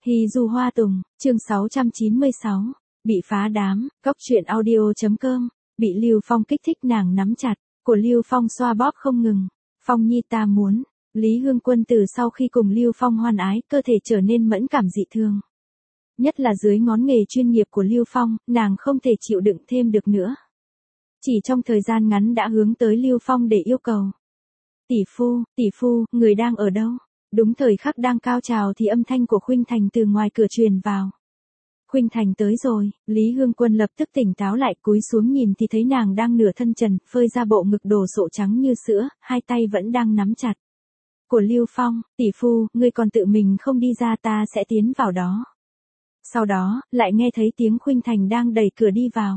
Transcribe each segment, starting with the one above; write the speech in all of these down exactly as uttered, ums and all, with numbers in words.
Hy Du Hoa Tùng, chương sáu trăm chín mươi sáu, bị phá đám, góc truyện audio.com, bị Lưu Phong kích thích nàng nắm chặt, của Lưu Phong xoa bóp không ngừng. Phong Nhi ta muốn, Lý Hương Quân từ sau khi cùng Lưu Phong hoan ái, cơ thể trở nên mẫn cảm dị thường. Nhất là dưới ngón nghề chuyên nghiệp của Lưu Phong, nàng không thể chịu đựng thêm được nữa. Chỉ trong thời gian ngắn đã hướng tới Lưu Phong để yêu cầu. Tỷ phu, tỷ phu, người đang ở đâu? Đúng thời khắc đang cao trào thì âm thanh của Khuynh Thành từ ngoài cửa truyền vào. Khuynh Thành tới rồi, Lý Hương Quân lập tức tỉnh táo lại, cúi xuống nhìn thì thấy nàng đang nửa thân trần, phơi ra bộ ngực đồ sộ trắng như sữa, hai tay vẫn đang nắm chặt. Của Lưu Phong, tỷ phu, ngươi còn tự mình không đi ra, ta sẽ tiến vào đó. Sau đó, lại nghe thấy tiếng Khuynh Thành đang đẩy cửa đi vào.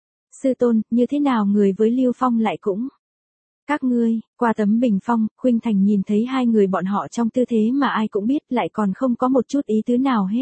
Sư tôn, như thế nào người với Lưu Phong lại cũng... Các ngươi, qua tấm bình phong, Khuynh Thành nhìn thấy hai người bọn họ trong tư thế mà ai cũng biết lại còn không có một chút ý tứ nào hết.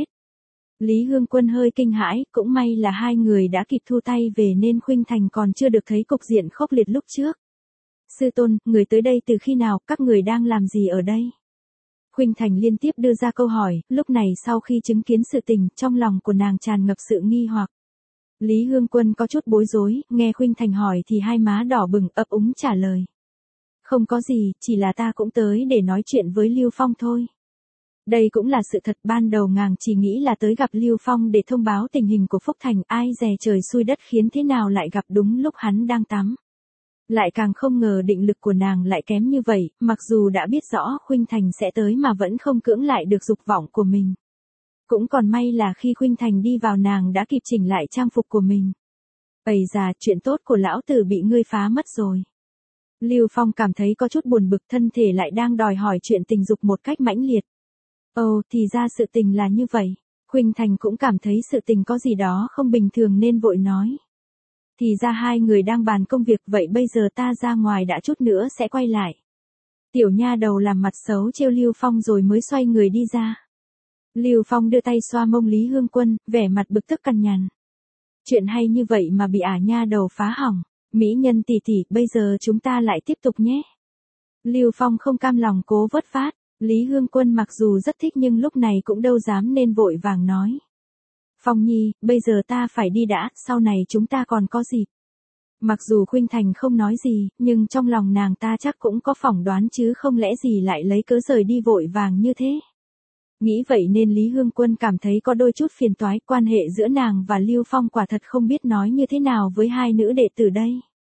Lý Hương Quân hơi kinh hãi, cũng may là hai người đã kịp thu tay về nên Khuynh Thành còn chưa được thấy cục diện khốc liệt lúc trước. Sư tôn, người tới đây từ khi nào, các người đang làm gì ở đây? Khuynh Thành liên tiếp đưa ra câu hỏi, lúc này sau khi chứng kiến sự tình, trong lòng của nàng tràn ngập sự nghi hoặc. Lý Hương Quân có chút bối rối, nghe Khuynh Thành hỏi thì hai má đỏ bừng ấp úng trả lời. Không có gì, chỉ là ta cũng tới để nói chuyện với Lưu Phong thôi. Đây cũng là sự thật, ban đầu nàng chỉ nghĩ là tới gặp Lưu Phong để thông báo tình hình của Phúc Thành, ai dè trời xui đất khiến thế nào lại gặp đúng lúc hắn đang tắm. Lại càng không ngờ định lực của nàng lại kém như vậy, mặc dù đã biết rõ Khuynh Thành sẽ tới mà vẫn không cưỡng lại được dục vọng của mình. Cũng còn may là khi Khuynh Thành đi vào nàng đã kịp chỉnh lại trang phục của mình. Ây da, chuyện tốt của lão tử bị ngươi phá mất rồi. Lưu Phong cảm thấy có chút buồn bực, thân thể lại đang đòi hỏi chuyện tình dục một cách mãnh liệt. Ồ, thì ra sự tình là như vậy. Khuynh Thành cũng cảm thấy sự tình có gì đó không bình thường nên vội nói. Thì ra hai người đang bàn công việc, vậy bây giờ ta ra ngoài đã, chút nữa sẽ quay lại. Tiểu nha đầu làm mặt xấu trêu Lưu Phong rồi mới xoay người đi ra. Lưu Phong đưa tay xoa mông Lý Hương Quân, vẻ mặt bực tức cằn nhằn. Chuyện hay như vậy mà bị ả nha đầu phá hỏng. Mỹ nhân tỷ tỷ, bây giờ chúng ta lại tiếp tục nhé. Lưu Phong không cam lòng cố vớt vát. Lý Hương Quân mặc dù rất thích nhưng lúc này cũng đâu dám nên vội vàng nói. Phong Nhi, bây giờ ta phải đi đã, sau này chúng ta còn có dịp. Mặc dù Khuynh Thành không nói gì, nhưng trong lòng nàng ta chắc cũng có phỏng đoán chứ không lẽ gì lại lấy cớ rời đi vội vàng như thế. Nghĩ vậy nên Lý Hương Quân cảm thấy có đôi chút phiền toái, quan hệ giữa nàng và Lưu Phong quả thật không biết nói như thế nào với hai nữ đệ tử đây.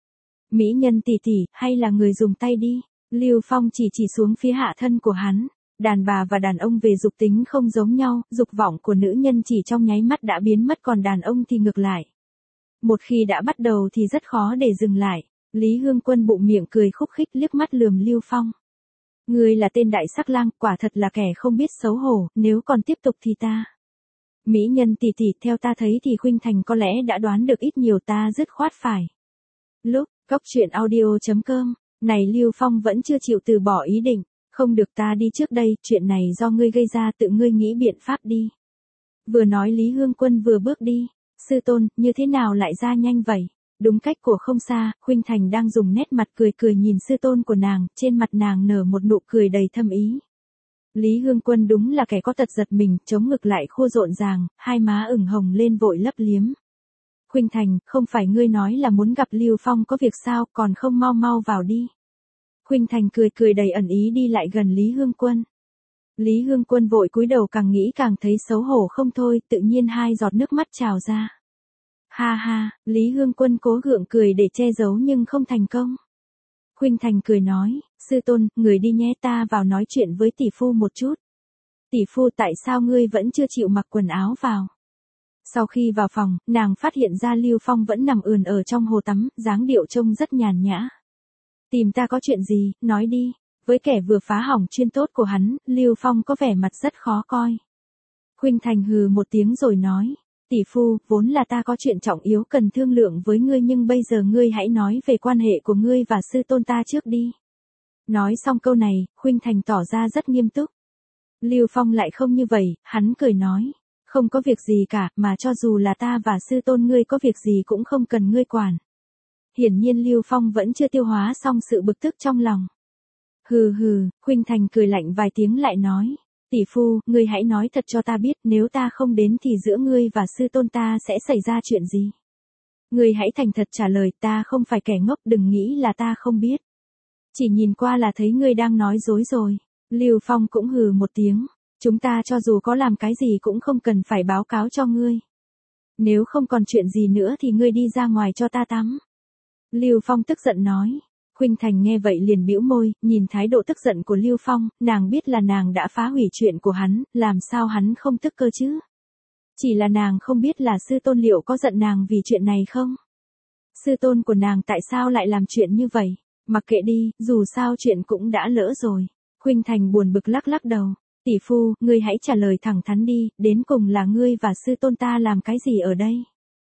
Mỹ nhân tỷ tỷ, hay là người dùng tay đi. Lưu Phong chỉ chỉ xuống phía hạ thân của hắn. Đàn bà và đàn ông về dục tính không giống nhau, dục vọng của nữ nhân chỉ trong nháy mắt đã biến mất, còn đàn ông thì ngược lại. Một khi đã bắt đầu thì rất khó để dừng lại. Lý Hương Quân bụng miệng cười khúc khích liếc mắt lườm Lưu Phong. Ngươi là tên đại sắc lang, quả thật là kẻ không biết xấu hổ, nếu còn tiếp tục thì ta. Mỹ nhân tỷ tỷ, theo ta thấy thì Khuynh Thành có lẽ đã đoán được ít nhiều, ta dứt khoát phải. Lúc, góc truyện audio.com, này Lưu Phong vẫn chưa chịu từ bỏ ý định. Không được, ta đi trước đây, chuyện này do ngươi gây ra, tự ngươi nghĩ biện pháp đi. Vừa nói Lý Hương Quân vừa bước đi. Sư tôn, như thế nào lại ra nhanh vậy? Đúng cách của không xa, Khuynh Thành đang dùng nét mặt cười cười nhìn sư tôn của nàng, trên mặt nàng nở một nụ cười đầy thâm ý. Lý Hương Quân đúng là kẻ có tật giật mình, chống ngực lại khô rộn ràng, hai má ửng hồng lên vội lấp liếm. Khuynh Thành, không phải ngươi nói là muốn gặp Lưu Phong có việc sao, còn không mau mau vào đi. Khuynh Thành cười cười đầy ẩn ý đi lại gần Lý Hương Quân. Lý Hương Quân vội cúi đầu, càng nghĩ càng thấy xấu hổ không thôi, tự nhiên hai giọt nước mắt trào ra. Ha ha, Lý Hương Quân cố gượng cười để che giấu nhưng không thành công. Khuynh Thành cười nói, sư tôn, người đi nhé, ta vào nói chuyện với tỷ phu một chút. Tỷ phu, tại sao ngươi vẫn chưa chịu mặc quần áo vào? Sau khi vào phòng, nàng phát hiện ra Lưu Phong vẫn nằm ườn ở trong hồ tắm, dáng điệu trông rất nhàn nhã. Tìm ta có chuyện gì, nói đi. Với kẻ vừa phá hỏng chuyên tốt của hắn, Lưu Phong có vẻ mặt rất khó coi. Khuynh Thành hừ một tiếng rồi nói, tỷ phu, vốn là ta có chuyện trọng yếu cần thương lượng với ngươi, nhưng bây giờ ngươi hãy nói về quan hệ của ngươi và sư tôn ta trước đi. Nói xong câu này, Khuynh Thành tỏ ra rất nghiêm túc. Lưu Phong lại không như vậy, hắn cười nói, không có việc gì cả, mà cho dù là ta và sư tôn ngươi có việc gì cũng không cần ngươi quản. Hiển nhiên Lưu Phong vẫn chưa tiêu hóa xong sự bực tức trong lòng. Hừ hừ, Khuynh Thành cười lạnh vài tiếng lại nói, Tỷ phu, ngươi hãy nói thật cho ta biết, nếu ta không đến thì giữa ngươi và sư tôn ta sẽ xảy ra chuyện gì? Ngươi hãy thành thật trả lời, ta không phải kẻ ngốc, đừng nghĩ là ta không biết. Chỉ nhìn qua là thấy ngươi đang nói dối rồi. Lưu Phong cũng hừ một tiếng, chúng ta cho dù có làm cái gì cũng không cần phải báo cáo cho ngươi. Nếu không còn chuyện gì nữa thì ngươi đi ra ngoài cho ta tắm. Lưu Phong tức giận nói. Khuynh Thành nghe vậy liền bĩu môi, nhìn thái độ tức giận của Lưu Phong, nàng biết là nàng đã phá hủy chuyện của hắn, làm sao hắn không tức cơ chứ? Chỉ là nàng không biết là sư tôn liệu có giận nàng vì chuyện này không? Sư tôn của nàng tại sao lại làm chuyện như vậy? Mặc kệ đi, dù sao chuyện cũng đã lỡ rồi. Khuynh Thành buồn bực lắc lắc đầu. Tỷ phu, ngươi hãy trả lời thẳng thắn đi, đến cùng là ngươi và sư tôn ta làm cái gì ở đây?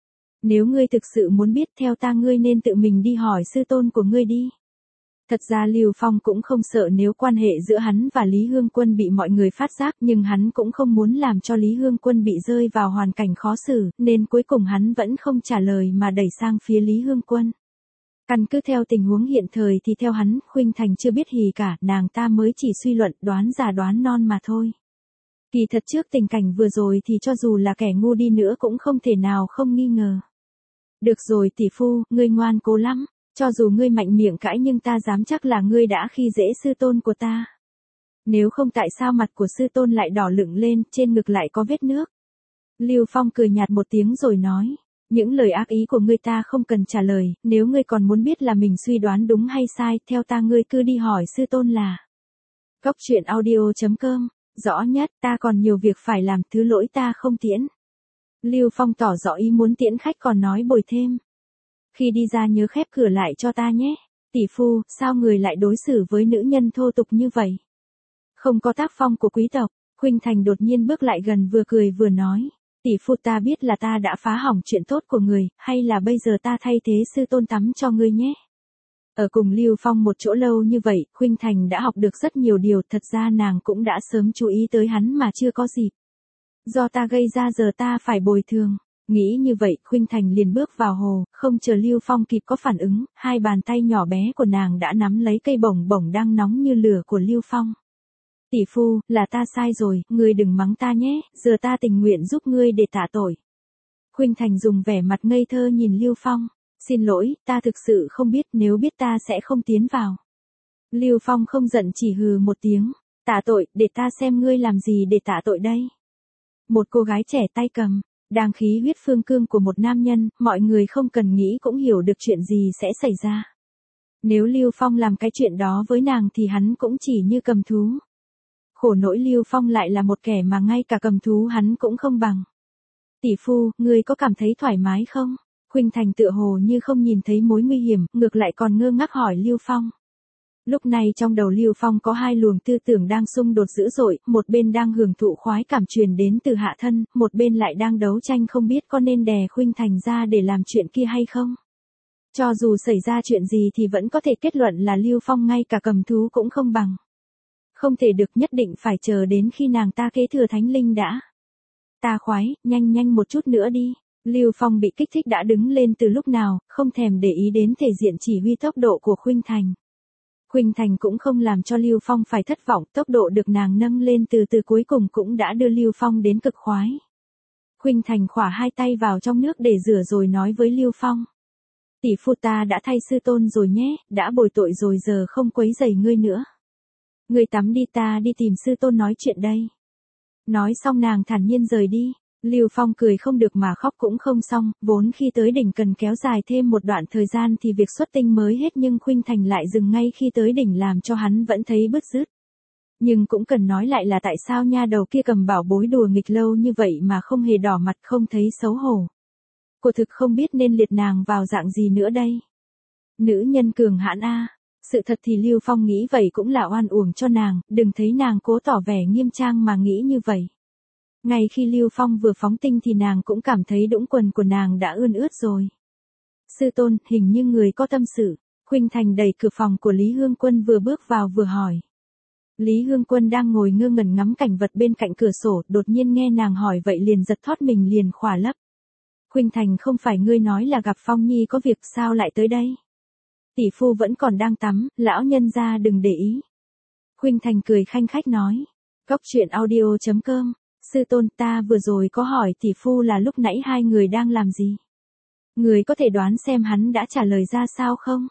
Nếu ngươi thực sự muốn biết theo ta ngươi nên tự mình đi hỏi sư tôn của ngươi đi. Thật ra Lưu Phong cũng không sợ nếu quan hệ giữa hắn và Lý Hương Quân bị mọi người phát giác, nhưng hắn cũng không muốn làm cho Lý Hương Quân bị rơi vào hoàn cảnh khó xử, nên cuối cùng hắn vẫn không trả lời mà đẩy sang phía Lý Hương Quân. Căn cứ theo tình huống hiện thời thì theo hắn, Khuynh Thành chưa biết gì cả, nàng ta mới chỉ suy luận đoán già đoán non mà thôi. Kỳ thật trước tình cảnh vừa rồi thì cho dù là kẻ ngu đi nữa cũng không thể nào không nghi ngờ. Được rồi tỷ phu, ngươi ngoan cố lắm. Cho dù ngươi mạnh miệng cãi nhưng ta dám chắc là ngươi đã khi dễ sư tôn của ta. Nếu không tại sao mặt của sư tôn lại đỏ lựng lên, trên ngực lại có vết nước. Lưu Phong cười nhạt một tiếng rồi nói. Những lời ác ý của ngươi ta không cần trả lời, nếu ngươi còn muốn biết là mình suy đoán đúng hay sai, theo ta ngươi cứ đi hỏi sư tôn là. Góc truyện audio chấm com, rõ nhất, ta còn nhiều việc phải làm, thứ lỗi ta không tiễn. Lưu Phong tỏ rõ ý muốn tiễn khách còn nói bồi thêm. Khi đi ra nhớ khép cửa lại cho ta nhé. Tỷ phu, sao người lại đối xử với nữ nhân thô tục như vậy? Không có tác phong của quý tộc. Khuynh Thành đột nhiên bước lại gần vừa cười vừa nói. Tỷ phu ta biết là ta đã phá hỏng chuyện tốt của người, hay là bây giờ ta thay thế sư tôn tắm cho ngươi nhé. Ở cùng Lưu Phong một chỗ lâu như vậy, Khuynh Thành đã học được rất nhiều điều, thật ra nàng cũng đã sớm chú ý tới hắn mà chưa có dịp. Do ta gây ra giờ ta phải bồi thường. Nghĩ như vậy, Khuynh Thành liền bước vào hồ, không chờ Lưu Phong kịp có phản ứng, hai bàn tay nhỏ bé của nàng đã nắm lấy cây bổng bổng đang nóng như lửa của Lưu Phong. Tỷ phu, là ta sai rồi, ngươi đừng mắng ta nhé, giờ ta tình nguyện giúp ngươi để tạ tội. Khuynh Thành dùng vẻ mặt ngây thơ nhìn Lưu Phong. Xin lỗi, ta thực sự không biết, nếu biết ta sẽ không tiến vào. Lưu Phong không giận chỉ hừ một tiếng. Tạ tội, để ta xem ngươi làm gì để tạ tội đây. Một cô gái trẻ tay cầm. Đang khí huyết phương cương của một nam nhân, mọi người không cần nghĩ cũng hiểu được chuyện gì sẽ xảy ra. Nếu Lưu Phong làm cái chuyện đó với nàng thì hắn cũng chỉ như cầm thú. Khổ nỗi Lưu Phong lại là một kẻ mà ngay cả cầm thú hắn cũng không bằng. Tỷ phu, ngươi có cảm thấy thoải mái không? Khuynh Thành tựa hồ như không nhìn thấy mối nguy hiểm, ngược lại còn ngơ ngác hỏi Lưu Phong. Lúc này trong đầu Lưu Phong có hai luồng tư tưởng đang xung đột dữ dội, một bên đang hưởng thụ khoái cảm truyền đến từ hạ thân, một bên lại đang đấu tranh không biết có nên đè Khuynh Thành ra để làm chuyện kia hay không. Cho dù xảy ra chuyện gì thì vẫn có thể kết luận là Lưu Phong ngay cả cầm thú cũng không bằng. Không thể được, nhất định phải chờ đến khi nàng ta kế thừa thánh linh đã. Ta khoái, nhanh nhanh một chút nữa đi. Lưu Phong bị kích thích đã đứng lên từ lúc nào, không thèm để ý đến thể diện chỉ huy tốc độ của Khuynh Thành. Khuynh Thành cũng không làm cho Lưu Phong phải thất vọng, tốc độ được nàng nâng lên từ từ cuối cùng cũng đã đưa Lưu Phong đến cực khoái. Khuynh Thành khỏa hai tay vào trong nước để rửa rồi nói với Lưu Phong. Tỷ phu ta đã thay sư tôn rồi nhé, đã bồi tội rồi giờ không quấy rầy ngươi nữa. Ngươi tắm đi, ta đi tìm sư tôn nói chuyện đây. Nói xong nàng thản nhiên rời đi. Lưu Phong cười không được mà khóc cũng không xong, vốn khi tới đỉnh cần kéo dài thêm một đoạn thời gian thì việc xuất tinh mới hết nhưng Khuynh Thành lại dừng ngay khi tới đỉnh làm cho hắn vẫn thấy bứt rứt. Nhưng cũng cần nói lại là tại sao nha đầu kia cầm bảo bối đùa nghịch lâu như vậy mà không hề đỏ mặt không thấy xấu hổ. Cô thực không biết nên liệt nàng vào dạng gì nữa đây. Nữ nhân cường hãn a. Sự thật thì Lưu Phong nghĩ vậy cũng là oan uổng cho nàng, đừng thấy nàng cố tỏ vẻ nghiêm trang mà nghĩ như vậy. Ngay khi Lưu Phong vừa phóng tinh thì nàng cũng cảm thấy đũng quần của nàng đã ươn ướt rồi. Sư tôn, hình như người có tâm sự. Khuynh Thành đẩy cửa phòng của Lý Hương Quân vừa bước vào vừa hỏi. Lý Hương Quân đang ngồi ngơ ngẩn ngắm cảnh vật bên cạnh cửa sổ, đột nhiên nghe nàng hỏi vậy liền giật thót mình liền khỏa lấp. Khuynh Thành, không phải ngươi nói là gặp Phong Nhi có việc sao lại tới đây? Tỷ phu vẫn còn đang tắm, lão nhân gia đừng để ý. Khuynh Thành cười khanh khách nói. Cốc truyện audio chấm com. Sư tôn, ta vừa rồi có hỏi tỷ phu là lúc nãy hai người đang làm gì. Người có thể đoán xem hắn đã trả lời ra sao không?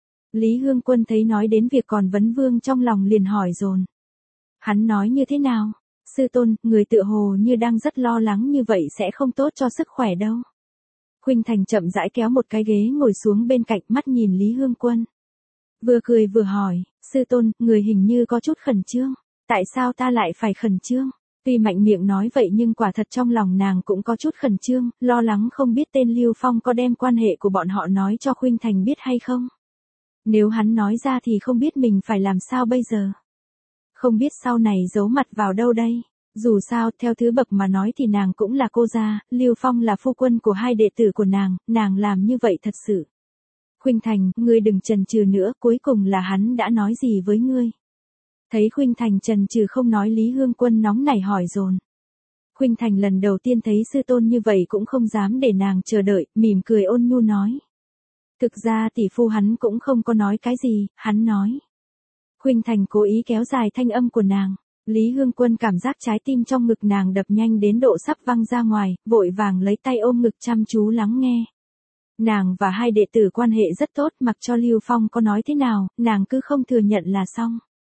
Lý Hương Quân thấy nói đến việc còn vấn vương trong lòng liền hỏi dồn. Hắn nói như thế nào? Sư tôn, người tựa hồ như đang rất lo lắng như vậy sẽ không tốt cho sức khỏe đâu. Khuynh Thành chậm rãi kéo một cái ghế ngồi xuống bên cạnh, mắt nhìn Lý Hương Quân. Vừa cười vừa hỏi, sư tôn, người hình như có chút khẩn trương. Tại sao ta lại phải khẩn trương? Tuy mạnh miệng nói vậy nhưng quả thật trong lòng nàng cũng có chút khẩn trương, lo lắng không biết tên Lưu Phong có đem quan hệ của bọn họ nói cho Khuynh Thành biết hay không. Nếu hắn nói ra thì không biết mình phải làm sao bây giờ. Không biết sau này giấu mặt vào đâu đây. Dù sao, theo thứ bậc mà nói thì nàng cũng là cô gia, Lưu Phong là phu quân của hai đệ tử của nàng, nàng làm như vậy thật sự. Khuynh Thành, ngươi đừng chần chừ nữa, cuối cùng là hắn đã nói gì với ngươi? Thấy Khuynh Thành chần chừ không nói, Lý Hương Quân nóng nảy hỏi dồn. Khuynh Thành lần đầu tiên thấy sư tôn như vậy cũng không dám để nàng chờ đợi, mỉm cười ôn nhu nói. Thực ra tỷ phu hắn cũng không có nói cái gì, hắn nói. Khuynh Thành cố ý kéo dài thanh âm của nàng. Lý Hương Quân cảm giác trái tim trong ngực nàng đập nhanh đến độ sắp văng ra ngoài, vội vàng lấy tay ôm ngực chăm chú lắng nghe. Nàng và hai đệ tử quan hệ rất tốt, mặc cho Lưu Phong có nói thế nào, nàng cứ không thừa nhận là xong.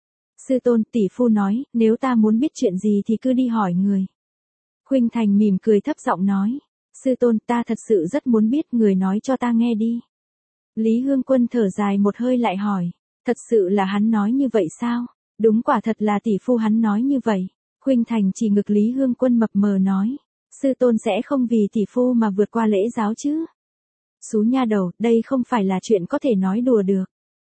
Sư tôn, tỷ phu nói, nếu ta muốn biết chuyện gì thì cứ đi hỏi người. Khuynh Thành mỉm cười thấp giọng nói. Sư tôn, ta thật sự rất muốn biết, người nói cho ta nghe đi. Lý Hương Quân thở dài một hơi lại hỏi. Thật sự là hắn nói như vậy sao? Đúng, quả thật là tỷ phu hắn nói như vậy. Khuynh Thành chỉ ngực Lý Hương Quân mập mờ nói. Sư tôn sẽ không vì tỷ phu mà vượt qua lễ giáo chứ? Xú nha đầu, đây không phải là chuyện có thể nói đùa được.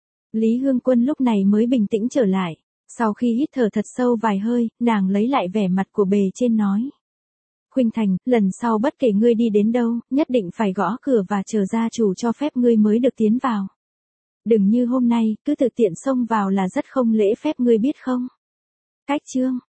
Lý Hương Quân lúc này mới bình tĩnh trở lại. Sau khi hít thở thật sâu vài hơi, nàng lấy lại vẻ mặt của bề trên nói. Khuynh Thành, lần sau bất kể ngươi đi đến đâu, nhất định phải gõ cửa và chờ gia chủ cho phép ngươi mới được tiến vào. Đừng như hôm nay, cứ tự tiện xông vào là rất không lễ phép, ngươi biết không? Cách chương.